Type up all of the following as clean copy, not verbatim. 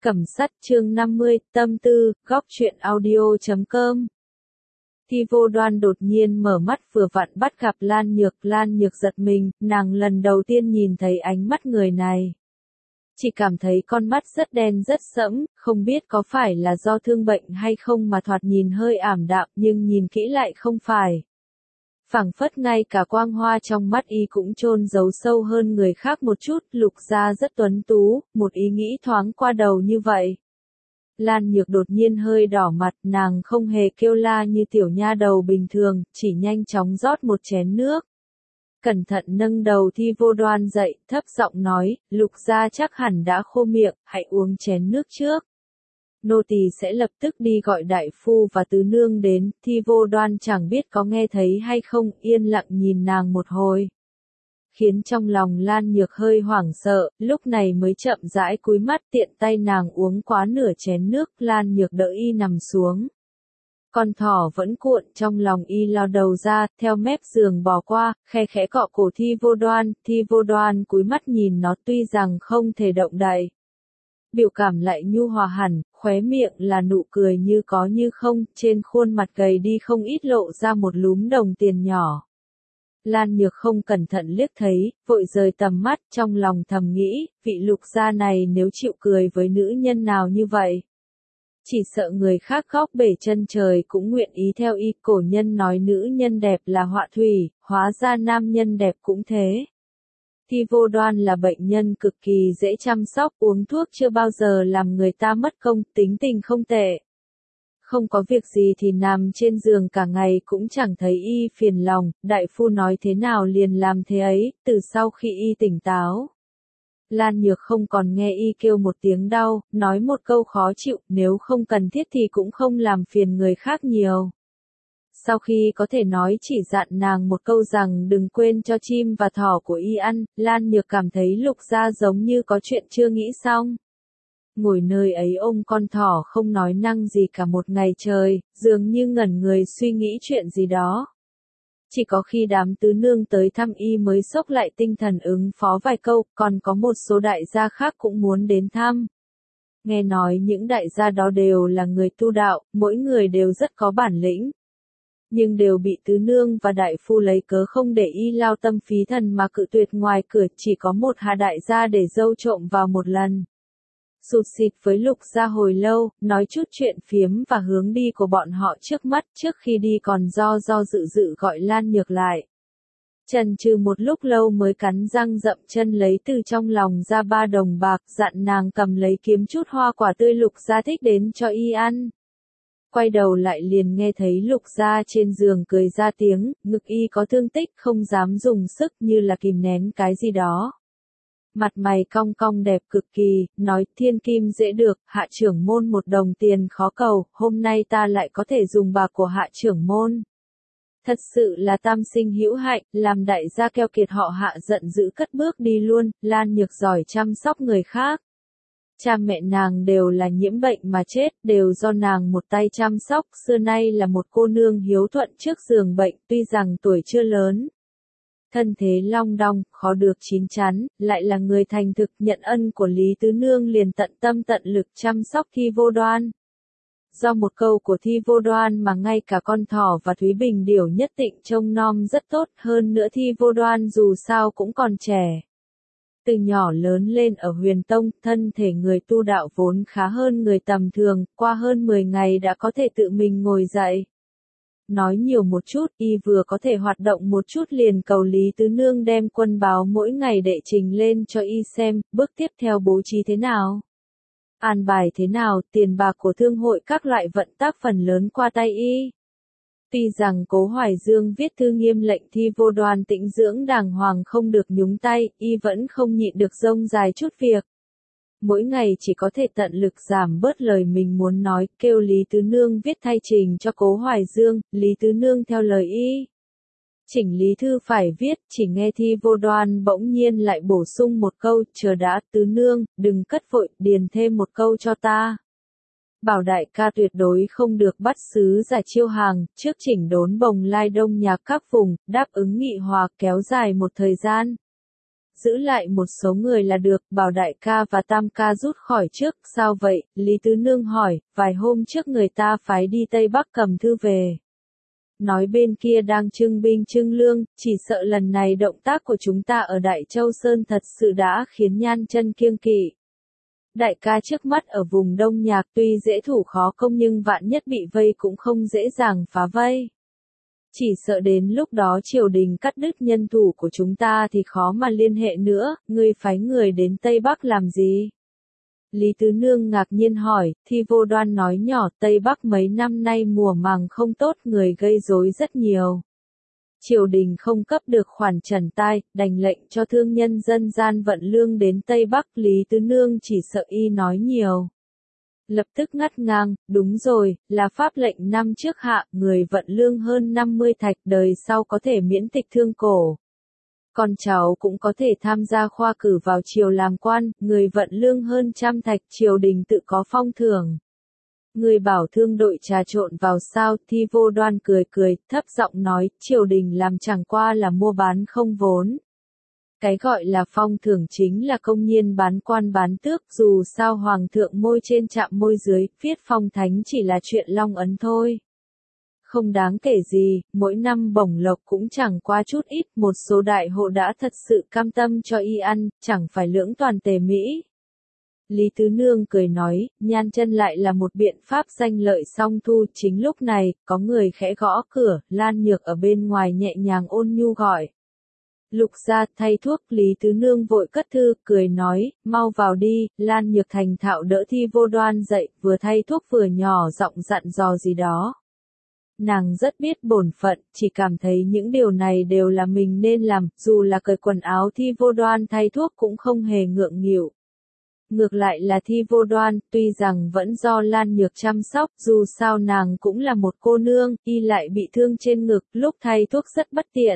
Cẩm Sắt chương 50, tâm tư, góc truyện audio.com. Thi Vô Đoan đột nhiên mở mắt vừa vặn bắt gặp Lan Nhược giật mình, nàng lần đầu tiên nhìn thấy ánh mắt người này. Chỉ cảm thấy con mắt rất đen rất sẫm, không biết có phải là do thương bệnh hay không mà thoạt nhìn hơi ảm đạm nhưng nhìn kỹ lại không phải. Phảng phất ngay cả quang hoa trong mắt y cũng chôn giấu sâu hơn người khác một chút, Lục gia rất tuấn tú, một ý nghĩ thoáng qua đầu như vậy. Lan Nhược đột nhiên hơi đỏ mặt, nàng không hề kêu la như tiểu nha đầu bình thường, chỉ nhanh chóng rót một chén nước. Cẩn thận nâng đầu Thi Vô Đoan dậy, thấp giọng nói, Lục gia chắc hẳn đã khô miệng, hãy uống chén nước trước. Nô tỳ sẽ lập tức đi gọi đại phu và tứ nương đến. Thi Vô Đoan chẳng biết có nghe thấy hay không, yên lặng nhìn nàng một hồi. Khiến trong lòng Lan Nhược hơi hoảng sợ, lúc này mới chậm rãi cúi mắt, tiện tay nàng uống quá nửa chén nước. Lan Nhược đỡ y nằm xuống. Con thỏ vẫn cuộn trong lòng y lao đầu ra, theo mép giường bò qua, khe khẽ cọ cổ Thi Vô Đoan. Thi Vô Đoan cúi mắt nhìn nó, tuy rằng không thể động đậy, biểu cảm lại nhu hòa hẳn, khóe miệng là nụ cười như có như không, trên khuôn mặt gầy đi không ít lộ ra một lúm đồng tiền nhỏ. Lan Nhược không cẩn thận liếc thấy, vội rời tầm mắt, trong lòng thầm nghĩ, vị Lục gia này nếu chịu cười với nữ nhân nào như vậy, chỉ sợ người khác góc bể chân trời cũng nguyện ý theo y. Cổ nhân nói nữ nhân đẹp là họa thủy, hóa ra nam nhân đẹp cũng thế. Thi Vô Đoan là bệnh nhân cực kỳ dễ chăm sóc, uống thuốc chưa bao giờ làm người ta mất công, tính tình không tệ. Không có việc gì thì nằm trên giường cả ngày cũng chẳng thấy y phiền lòng, đại phu nói thế nào liền làm thế ấy. Từ sau khi y tỉnh táo, Lan Nhược không còn nghe y kêu một tiếng đau, nói một câu khó chịu, nếu không cần thiết thì cũng không làm phiền người khác nhiều. Sau khi có thể nói chỉ dặn nàng một câu rằng đừng quên cho chim và thỏ của y ăn, Lan Nhược cảm thấy Lục gia giống như có chuyện chưa nghĩ xong. Ngồi nơi ấy ôm con thỏ không nói năng gì cả một ngày trời, dường như ngẩn người suy nghĩ chuyện gì đó. Chỉ có khi đám tứ nương tới thăm y mới xốc lại tinh thần ứng phó vài câu, còn có một số đại gia khác cũng muốn đến thăm. Nghe nói những đại gia đó đều là người tu đạo, mỗi người đều rất có bản lĩnh. Nhưng đều bị tứ nương và đại phu lấy cớ không để y lao tâm phí thần mà cự tuyệt. Ngoài cửa chỉ có một Hà đại gia để dâu trộm vào một lần. Sụt xịt với Lục gia hồi lâu, nói chút chuyện phiếm và hướng đi của bọn họ trước mắt, trước khi đi còn do dự gọi Lan Nhược lại. Chần chừ một lúc lâu mới cắn răng dậm chân lấy từ trong lòng ra 3 đồng bạc, dặn nàng cầm lấy kiếm chút hoa quả tươi Lục gia thích đến cho y ăn. Quay đầu lại liền nghe thấy Lục gia trên giường cười ra tiếng, ngực y có thương tích không dám dùng sức, như là kìm nén cái gì đó. Mặt mày cong cong đẹp cực kỳ, nói thiên kim dễ được, hạ trưởng môn 1 đồng tiền khó cầu, hôm nay ta lại có thể dùng bạc của hạ trưởng môn. Thật sự là tam sinh hữu hạnh, làm đại gia keo kiệt họ Hạ giận dữ cất bước đi luôn. Lan Nhược giỏi chăm sóc người khác. Cha mẹ nàng đều là nhiễm bệnh mà chết, đều do nàng một tay chăm sóc, xưa nay là một cô nương hiếu thuận trước giường bệnh, tuy rằng tuổi chưa lớn. Thân thế long đong, khó được chín chắn, lại là người thành thực, nhận ân của Lý Tứ Nương liền tận tâm tận lực chăm sóc Thi Vô Đoan. Do một câu của Thi Vô Đoan mà ngay cả con thỏ và Thúy Bình Điểu nhất định trông nom rất tốt, hơn nữa Thi Vô Đoan dù sao cũng còn trẻ. Từ nhỏ lớn lên ở Huyền Tông, thân thể người tu đạo vốn khá hơn người tầm thường, qua hơn 10 ngày đã có thể tự mình ngồi dậy. Nói nhiều một chút, y vừa có thể hoạt động một chút liền cầu Lý Tứ Nương đem quân báo mỗi ngày đệ trình lên cho y xem, bước tiếp theo bố trí thế nào, an bài thế nào, tiền bạc của thương hội các loại vận tác phần lớn qua tay y. Tuy rằng Cố Hoài Dương viết thư nghiêm lệnh Thi Vô Đoan tĩnh dưỡng đàng hoàng không được nhúng tay, y vẫn không nhịn được rông dài chút việc. Mỗi ngày chỉ có thể tận lực giảm bớt lời mình muốn nói, kêu Lý Tứ Nương viết thay trình cho Cố Hoài Dương, Lý Tứ Nương theo lời y. Chỉnh lý thư phải viết, chỉ nghe Thi Vô Đoan bỗng nhiên lại bổ sung một câu, chờ đã, Tứ Nương, đừng cất vội, điền thêm một câu cho ta. Bảo đại ca tuyệt đối không được bắt sứ giả chiêu hàng, trước chỉnh đốn Bồng Lai Đông Nhạc các vùng, đáp ứng nghị hòa kéo dài một thời gian. giữ lại một số người là được, bảo đại ca và tam ca rút khỏi trước, sao vậy? Lý Tứ Nương hỏi, vài hôm trước người ta phái đi Tây Bắc cầm thư về. Nói bên kia đang trưng binh trưng lương, chỉ sợ lần này động tác của chúng ta ở Đại Châu Sơn thật sự đã khiến Nhan Chân kiêng kỵ. Đại ca trước mắt ở vùng Đông Nhạc tuy dễ thủ khó công nhưng vạn nhất bị vây cũng không dễ dàng phá vây. Chỉ sợ đến lúc đó triều đình cắt đứt nhân thủ của chúng ta thì khó mà liên hệ nữa, ngươi phái người đến Tây Bắc làm gì? Lý Tứ Nương ngạc nhiên hỏi, Thi Vô Đoan nói nhỏ, Tây Bắc mấy năm nay mùa màng không tốt, người gây rối rất nhiều. Triều đình không cấp được khoản trần tai, đành lệnh cho thương nhân dân gian vận lương đến Tây Bắc. Lý Tứ Nương chỉ sợ y nói nhiều. Lập tức ngắt ngang, đúng rồi, là pháp lệnh năm trước hạ, người vận lương hơn 50 thạch, đời sau có thể miễn tịch thương cổ. Con cháu cũng có thể tham gia khoa cử vào triều làm quan, người vận lương hơn 100 thạch, triều đình tự có phong thưởng. Người bảo thương đội trà trộn vào sao? Thi Vô Đoan cười cười, thấp giọng nói, triều đình làm chẳng qua là mua bán không vốn. Cái gọi là phong thưởng chính là công nhiên bán quan bán tước, dù sao hoàng thượng môi trên chạm môi dưới, viết phong thánh chỉ là chuyện long ấn thôi. Không đáng kể gì, mỗi năm bổng lộc cũng chẳng qua chút ít, một số đại hộ đã thật sự cam tâm cho y ăn, chẳng phải lưỡng toàn tề Mỹ. Lý Tứ Nương cười nói, Nhan Chân lại là một biện pháp danh lợi song thu. Chính lúc này, có người khẽ gõ cửa, Lan Nhược ở bên ngoài nhẹ nhàng ôn nhu gọi. Lục gia, thay thuốc. Lý Tứ Nương vội cất thư, cười nói, mau vào đi. Lan Nhược thành thạo đỡ Thi Vô Đoan dậy, vừa thay thuốc vừa nhỏ giọng dặn dò gì đó. Nàng rất biết bổn phận, chỉ cảm thấy những điều này đều là mình nên làm, dù là cởi quần áo Thi Vô Đoan thay thuốc cũng không hề ngượng nghịu. Ngược lại là Thi Vô Đoan, tuy rằng vẫn do Lan Nhược chăm sóc, dù sao nàng cũng là một cô nương, y lại bị thương trên ngực, lúc thay thuốc rất bất tiện.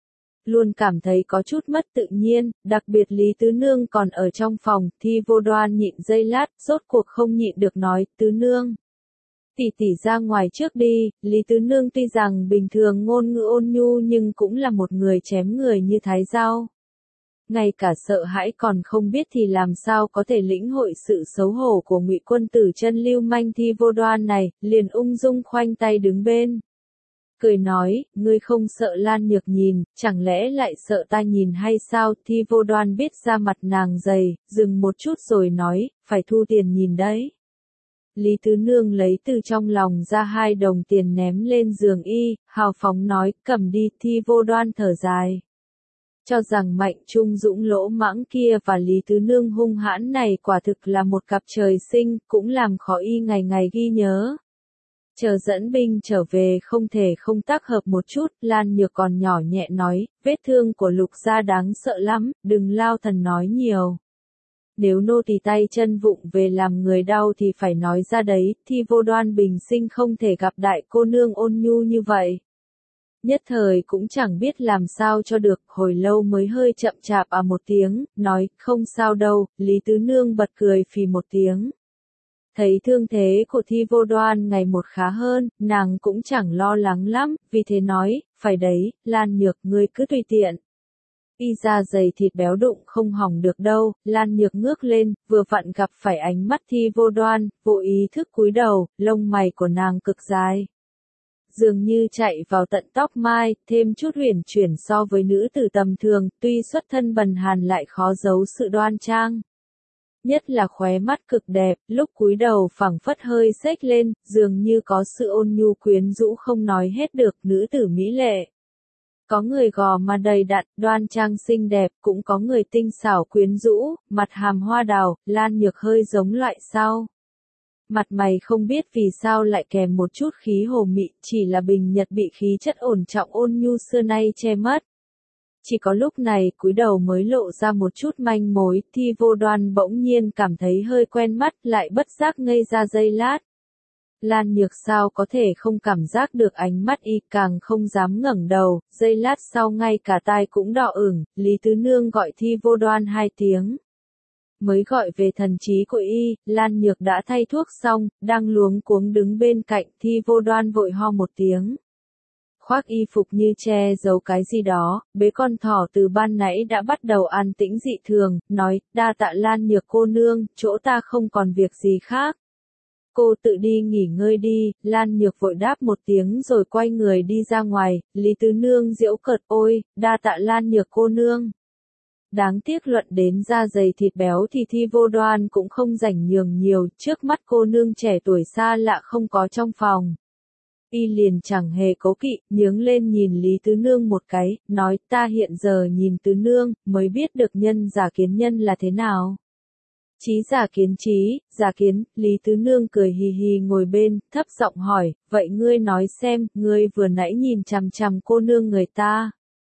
Luôn cảm thấy có chút mất tự nhiên, đặc biệt Lý Tứ Nương còn ở trong phòng, Thi Vô Đoan nhịn giây lát, rốt cuộc không nhịn được nói, Tứ Nương. Tỷ tỷ ra ngoài trước đi. Lý Tứ Nương tuy rằng bình thường ngôn ngữ ôn nhu nhưng cũng là một người chém người như thái dao. Ngay cả sợ hãi còn không biết thì làm sao có thể lĩnh hội sự xấu hổ của Ngụy quân tử chân lưu manh Thi Vô Đoan này, liền ung dung khoanh tay đứng bên. Cười nói, ngươi không sợ Lan Nhược nhìn, chẳng lẽ lại sợ ta nhìn hay sao? Thi Vô Đoan biết da mặt nàng dày, dừng một chút rồi nói, phải thu tiền nhìn đấy. Lý Tứ Nương lấy từ trong lòng ra 2 đồng tiền ném lên giường y, hào phóng nói, cầm đi. Thi Vô Đoan thở dài. Cho rằng Mạnh Trung Dũng lỗ mãng kia và Lý Tứ Nương hung hãn này quả thực là một cặp trời sinh, cũng làm khó y ngày ngày ghi nhớ. Chờ dẫn binh trở về không thể không tác hợp một chút. Lan Nhược còn nhỏ nhẹ nói, vết thương của Lục gia đáng sợ lắm, đừng lao thần nói nhiều. Nếu nô tỳ tay chân vụng về làm người đau thì phải nói ra đấy. Thi Vô Đoan bình sinh không thể gặp đại cô nương ôn nhu như vậy. Nhất thời cũng chẳng biết làm sao cho được, hồi lâu mới hơi chậm chạp một tiếng, nói, không sao đâu. Lý Tứ Nương bật cười phì một tiếng. Thấy thương thế của Thi Vô Đoan ngày một khá hơn, nàng cũng chẳng lo lắng lắm, vì thế nói, phải đấy, Lan Nhược ngươi cứ tùy tiện. Y da dày thịt béo đụng không hỏng được đâu. Lan Nhược ngước lên, vừa vặn gặp phải ánh mắt Thi Vô Đoan, vô ý thức cúi đầu, lông mày của nàng cực dài. Dường như chạy vào tận tóc mai, thêm chút huyền chuyển so với nữ tử tầm thường, tuy xuất thân bần hàn lại khó giấu sự đoan trang. Nhất là khóe mắt cực đẹp, lúc cúi đầu phẳng phất hơi xếch lên, dường như có sự ôn nhu quyến rũ không nói hết được, nữ tử mỹ lệ. Có người gò má đầy đặn, đoan trang xinh đẹp, cũng có người tinh xảo quyến rũ, mặt hàm hoa đào. Lan Nhược hơi giống loại sau. Mặt mày không biết vì sao lại kèm một chút khí hồ mị, chỉ là bình nhật bị khí chất ổn trọng ôn nhu xưa nay che mất. Chỉ có lúc này cúi đầu mới lộ ra một chút manh mối. Thi Vô Đoan bỗng nhiên cảm thấy hơi quen mắt, lại bất giác ngây ra giây lát. Lan Nhược sao có thể không cảm giác được ánh mắt y, càng không dám ngẩng đầu, giây lát sau ngay cả tai cũng đỏ ửng. Lý Tứ Nương gọi Thi Vô Đoan 2 tiếng. Mới gọi về thần trí của y, Lan Nhược đã thay thuốc xong, đang luống cuống đứng bên cạnh. Thi Vô Đoan vội ho một tiếng. khoác y phục như che giấu cái gì đó, bế con thỏ từ ban nãy đã bắt đầu an tĩnh dị thường, nói, đa tạ Lan Nhược cô nương, chỗ ta không còn việc gì khác. Cô tự đi nghỉ ngơi đi, Lan Nhược vội đáp một tiếng rồi quay người đi ra ngoài, Lý Tứ Nương giễu cợt, ôi, đa tạ Lan Nhược cô nương. Đáng tiếc luận đến da dày thịt béo thì Thi Vô Đoan cũng không rảnh nhường nhiều, trước mắt cô nương trẻ tuổi xa lạ không có trong phòng. Y liền chẳng hề cố kỵ, nhướng lên nhìn Lý Tứ Nương một cái, nói, ta hiện giờ nhìn Tứ Nương, mới biết được nhân giả kiến nhân là thế nào. Trí giả kiến, Lý Tứ Nương cười hì hì ngồi bên, thấp giọng hỏi, vậy ngươi nói xem, ngươi vừa nãy nhìn chằm chằm cô nương người ta.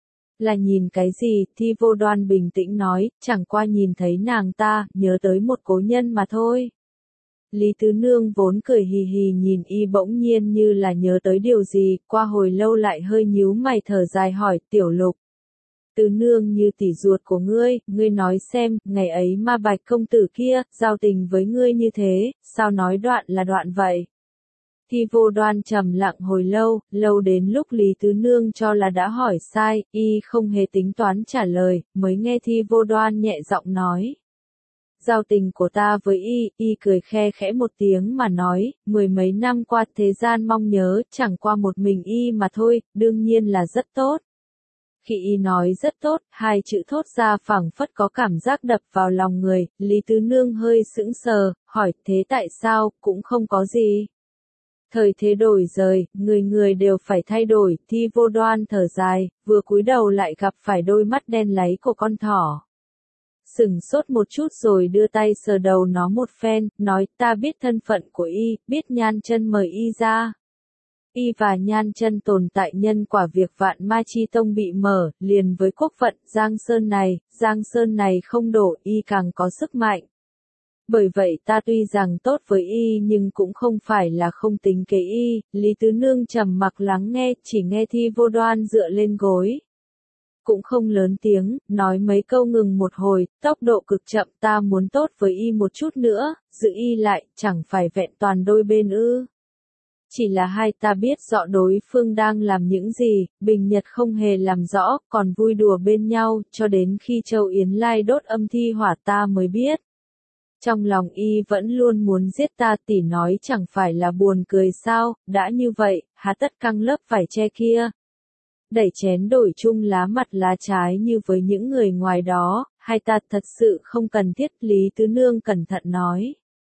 Là nhìn cái gì, Thi Vô Đoan bình tĩnh nói, chẳng qua nhìn thấy nàng ta, nhớ tới một cố nhân mà thôi. Lý Tứ Nương vốn cười hì hì nhìn y bỗng nhiên như là nhớ tới điều gì, qua hồi lâu lại hơi nhíu mày thở dài hỏi, Tiểu Lục. Tứ Nương như tỷ ruột của ngươi nói xem, ngày ấy Ma Bạch công tử kia, giao tình với ngươi như thế, sao nói đoạn là đoạn vậy? Thi Vô Đoan trầm lặng hồi lâu đến lúc Lý Tứ Nương cho là đã hỏi sai, y không hề tính toán trả lời, mới nghe Thi Vô Đoan nhẹ giọng nói. Giao tình của ta với y cười khe khẽ một tiếng mà nói, mười mấy năm qua thế gian mong nhớ, chẳng qua một mình y mà thôi, đương nhiên là rất tốt. Khi y nói rất tốt, hai chữ thốt ra phảng phất có cảm giác đập vào lòng người, Lý Tứ Nương hơi sững sờ, hỏi thế tại sao, cũng không có gì. Thời thế đổi rời, người đều phải thay đổi, Thi Vô Đoan thở dài, vừa cúi đầu lại gặp phải đôi mắt đen láy của con thỏ. Sửng sốt một chút rồi đưa tay sờ đầu nó một phen, nói ta biết thân phận của y, biết Nhan Chân mời y ra. Y và Nhan Chân tồn tại nhân quả việc Vạn Ma Chi Tông bị mở, liền với quốc phận Giang Sơn này không đổ y càng có sức mạnh. Bởi vậy ta tuy rằng tốt với y nhưng cũng không phải là không tính kế y, Lý Tứ Nương trầm mặc lắng nghe, chỉ nghe Thi Vô Đoan dựa lên gối. Cũng không lớn tiếng, nói mấy câu ngừng một hồi, tốc độ cực chậm, ta muốn tốt với y một chút nữa, giữ y lại, chẳng phải vẹn toàn đôi bên ư. Chỉ là hai ta biết rõ đối phương đang làm những gì, Bình Nhật không hề làm rõ, còn vui đùa bên nhau, cho đến khi Châu Yến Lai đốt âm thi hỏa ta mới biết. Trong lòng y vẫn luôn muốn giết ta, tỷ nói chẳng phải là buồn cười sao, đã như vậy, há tất căng lớp vải che kia. Đẩy chén đổi chung lá mặt lá trái như với những người ngoài đó, hai ta thật sự không cần thiết, Lý Tứ Nương cẩn thận nói.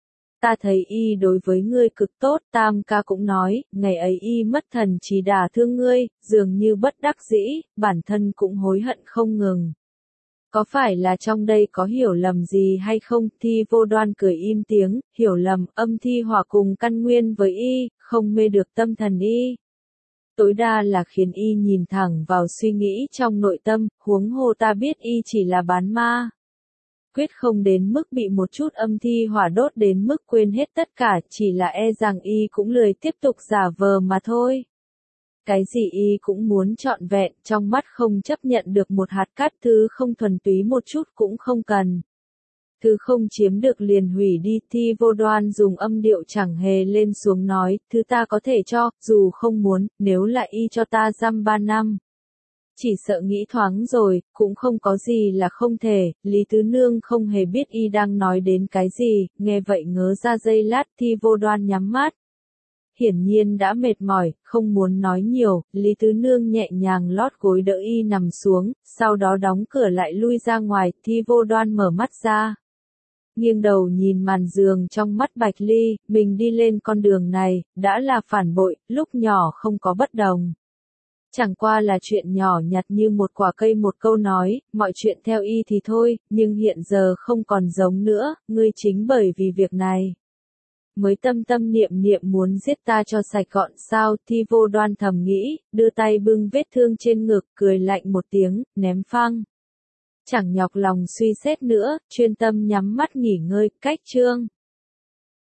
Ta thấy y đối với ngươi cực tốt, Tam ca cũng nói, ngày ấy y mất thần trí đả thương ngươi, dường như bất đắc dĩ, bản thân cũng hối hận không ngừng. Có phải là trong đây có hiểu lầm gì hay không? Thi Vô Đoan cười im tiếng, hiểu lầm, âm thi hỏa cùng căn nguyên với y, không mê được tâm thần y. Tối đa là khiến y nhìn thẳng vào suy nghĩ trong nội tâm, huống hồ ta biết y chỉ là bán ma. Quyết không đến mức bị một chút âm thi hỏa đốt đến mức quên hết tất cả, chỉ là e rằng y cũng lười tiếp tục giả vờ mà thôi. Cái gì y cũng muốn trọn vẹn, trong mắt không chấp nhận được một hạt cát, thứ không thuần túy một chút cũng không cần. Thứ không chiếm được liền hủy đi, Thi Vô Đoan dùng âm điệu chẳng hề lên xuống nói, thứ ta có thể cho, dù không muốn, nếu là y cho ta giam 3 năm. Chỉ sợ nghĩ thoáng rồi, cũng không có gì là không thể, Lý Tứ Nương không hề biết y đang nói đến cái gì, nghe vậy ngớ ra giây lát, Thi Vô Đoan nhắm mắt. Hiển nhiên đã mệt mỏi, không muốn nói nhiều, Lý Tứ Nương nhẹ nhàng lót gối đỡ y nằm xuống, sau đó đóng cửa lại lui ra ngoài, Thi Vô Đoan mở mắt ra. Nghiêng đầu nhìn màn giường trong mắt Bạch Ly, mình đi lên con đường này, đã là phản bội, lúc nhỏ không có bất đồng. Chẳng qua là chuyện nhỏ nhặt như một quả cây một câu nói, mọi chuyện theo y thì thôi, nhưng hiện giờ không còn giống nữa, ngươi chính bởi vì việc này. Mới tâm tâm niệm niệm muốn giết ta cho sạch gọn sao, Thi Vô Đoan thầm nghĩ, đưa tay bưng vết thương trên ngực, cười lạnh một tiếng, ném phăng. Chẳng nhọc lòng suy xét nữa, chuyên tâm nhắm mắt nghỉ ngơi, cách chương.